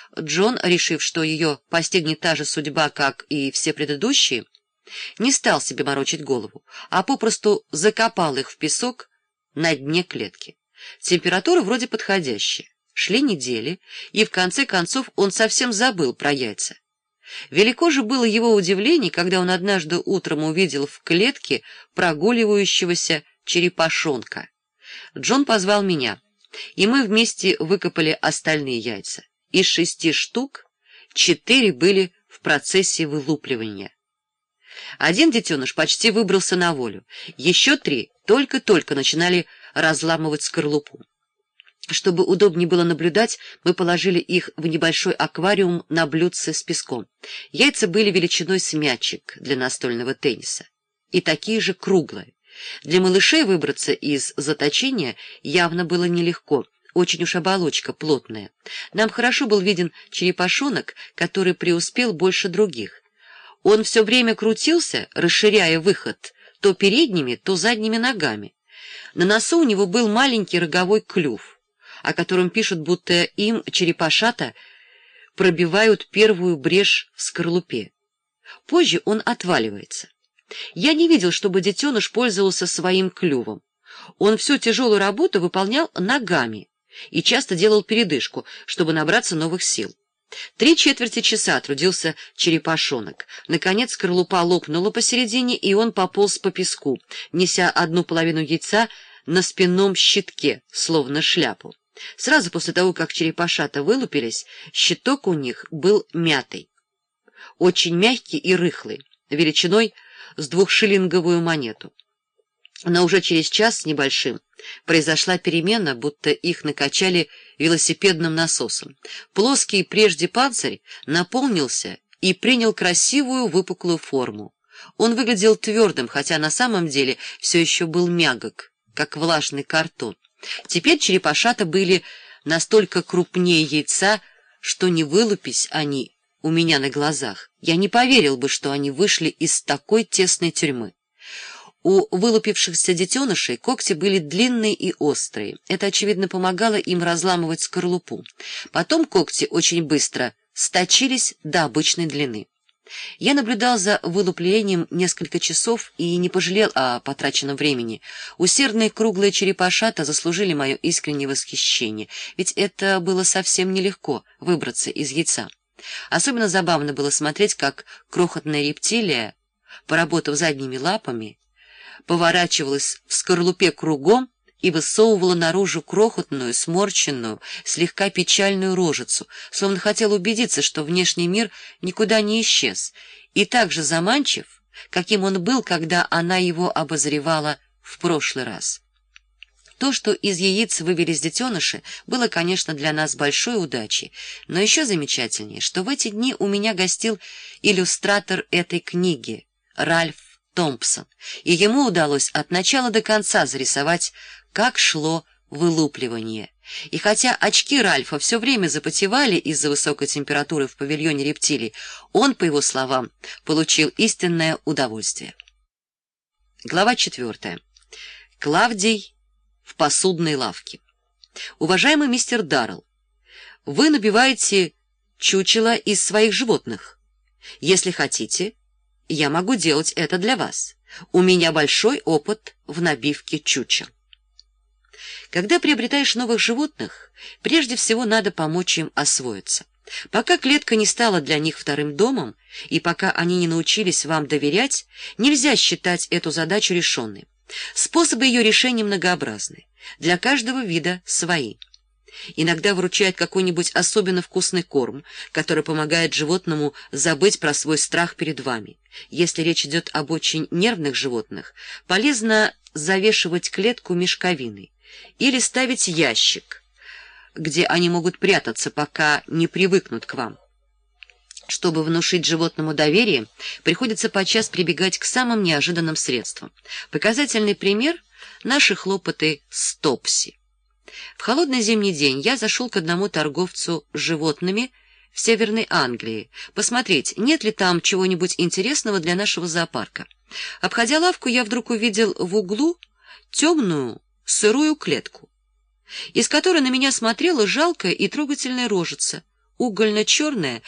Джон, решив, что ее постигнет та же судьба, как и все предыдущие, не стал себе морочить голову, а попросту закопал их в песок на дне клетки. Температура вроде подходящая. Шли недели, и в конце концов он совсем забыл про яйца. Велико же было его удивление, когда он однажды утром увидел в клетке прогуливающегося черепашонка. Джон позвал меня, и мы вместе выкопали остальные яйца. Из 6 штук 4 были в процессе вылупливания. Один детеныш почти выбрался на волю, еще 3 только-только начинали разламывать скорлупу. Чтобы удобнее было наблюдать, мы положили их в небольшой аквариум на блюдце с песком. Яйца были величиной с мячик для настольного тенниса и такие же круглые. Для малышей выбраться из заточения явно было нелегко, очень уж оболочка плотная. Нам хорошо был виден черепашонок, который преуспел больше других. Он все время крутился, расширяя выход то передними, то задними ногами. На носу у него был маленький роговой клюв, о котором пишут, будто им черепашата пробивают первую брешь в скорлупе. Позже он отваливается. Я не видел, чтобы детеныш пользовался своим клювом. Он всю тяжелую работу выполнял ногами и часто делал передышку, чтобы набраться новых сил. 3/4 часа трудился черепашонок. Наконец скорлупа лопнула посередине, и он пополз по песку, неся одну половину яйца на спинном щитке, словно шляпу. Сразу после того, как черепашата вылупились, щиток у них был мятый, очень мягкий и рыхлый, величиной с 2-шиллинговую монету. Но уже через час с небольшим произошла перемена, будто их накачали велосипедным насосом. Плоский прежде панцирь наполнился и принял красивую выпуклую форму. Он выглядел твердым, хотя на самом деле все еще был мягок, как влажный картон. Теперь черепашата были настолько крупнее яйца, что не вылупись они у меня на глазах, я не поверил бы, что они вышли из такой тесной тюрьмы. У вылупившихся детенышей когти были длинные и острые. Это, очевидно, помогало им разламывать скорлупу. Потом когти очень быстро сточились до обычной длины. Я наблюдал за вылуплением несколько часов и не пожалел о потраченном времени. Усердные круглые черепашата заслужили мое искреннее восхищение, ведь это было совсем нелегко выбраться из яйца. Особенно забавно было смотреть, как крохотная рептилия, поработав задними лапами, поворачивалась в скорлупе кругом и высовывала наружу крохотную, сморщенную, слегка печальную рожицу, словно хотела убедиться, что внешний мир никуда не исчез, и так же заманчив, каким он был, когда она его обозревала в прошлый раз. То, что из яиц вывелись детеныши, было, конечно, для нас большой удачей, но еще замечательнее, что в эти дни у меня гостил иллюстратор этой книги, Ральф Томпсон, и ему удалось от начала до конца зарисовать, как шло вылупливание. И хотя очки Ральфа все время запотевали из-за высокой температуры в павильоне рептилий, он, по его словам, получил истинное удовольствие. Глава 4. Клавдий в посудной лавке. Уважаемый мистер Даррелл, вы набиваете чучело из своих животных. Если хотите, я могу делать это для вас. У меня большой опыт в набивке чучел. Когда приобретаешь новых животных, прежде всего надо помочь им освоиться. Пока клетка не стала для них вторым домом, и пока они не научились вам доверять, нельзя считать эту задачу решенной. Способы ее решения многообразны, для каждого вида свои. Иногда выручает какой-нибудь особенно вкусный корм, который помогает животному забыть про свой страх перед вами. Если речь идет об очень нервных животных, полезно завешивать клетку мешковиной или ставить ящик, где они могут прятаться, пока не привыкнут к вам. Чтобы внушить животному доверие, приходится подчас прибегать к самым неожиданным средствам. Показательный пример — наши хлопоты с Топси. В холодный зимний день я зашел к одному торговцу животными в Северной Англии посмотреть, нет ли там чего-нибудь интересного для нашего зоопарка. Обходя лавку, я вдруг увидел в углу темную сырую клетку, из которой на меня смотрела жалкая и трогательная рожица, угольно-черная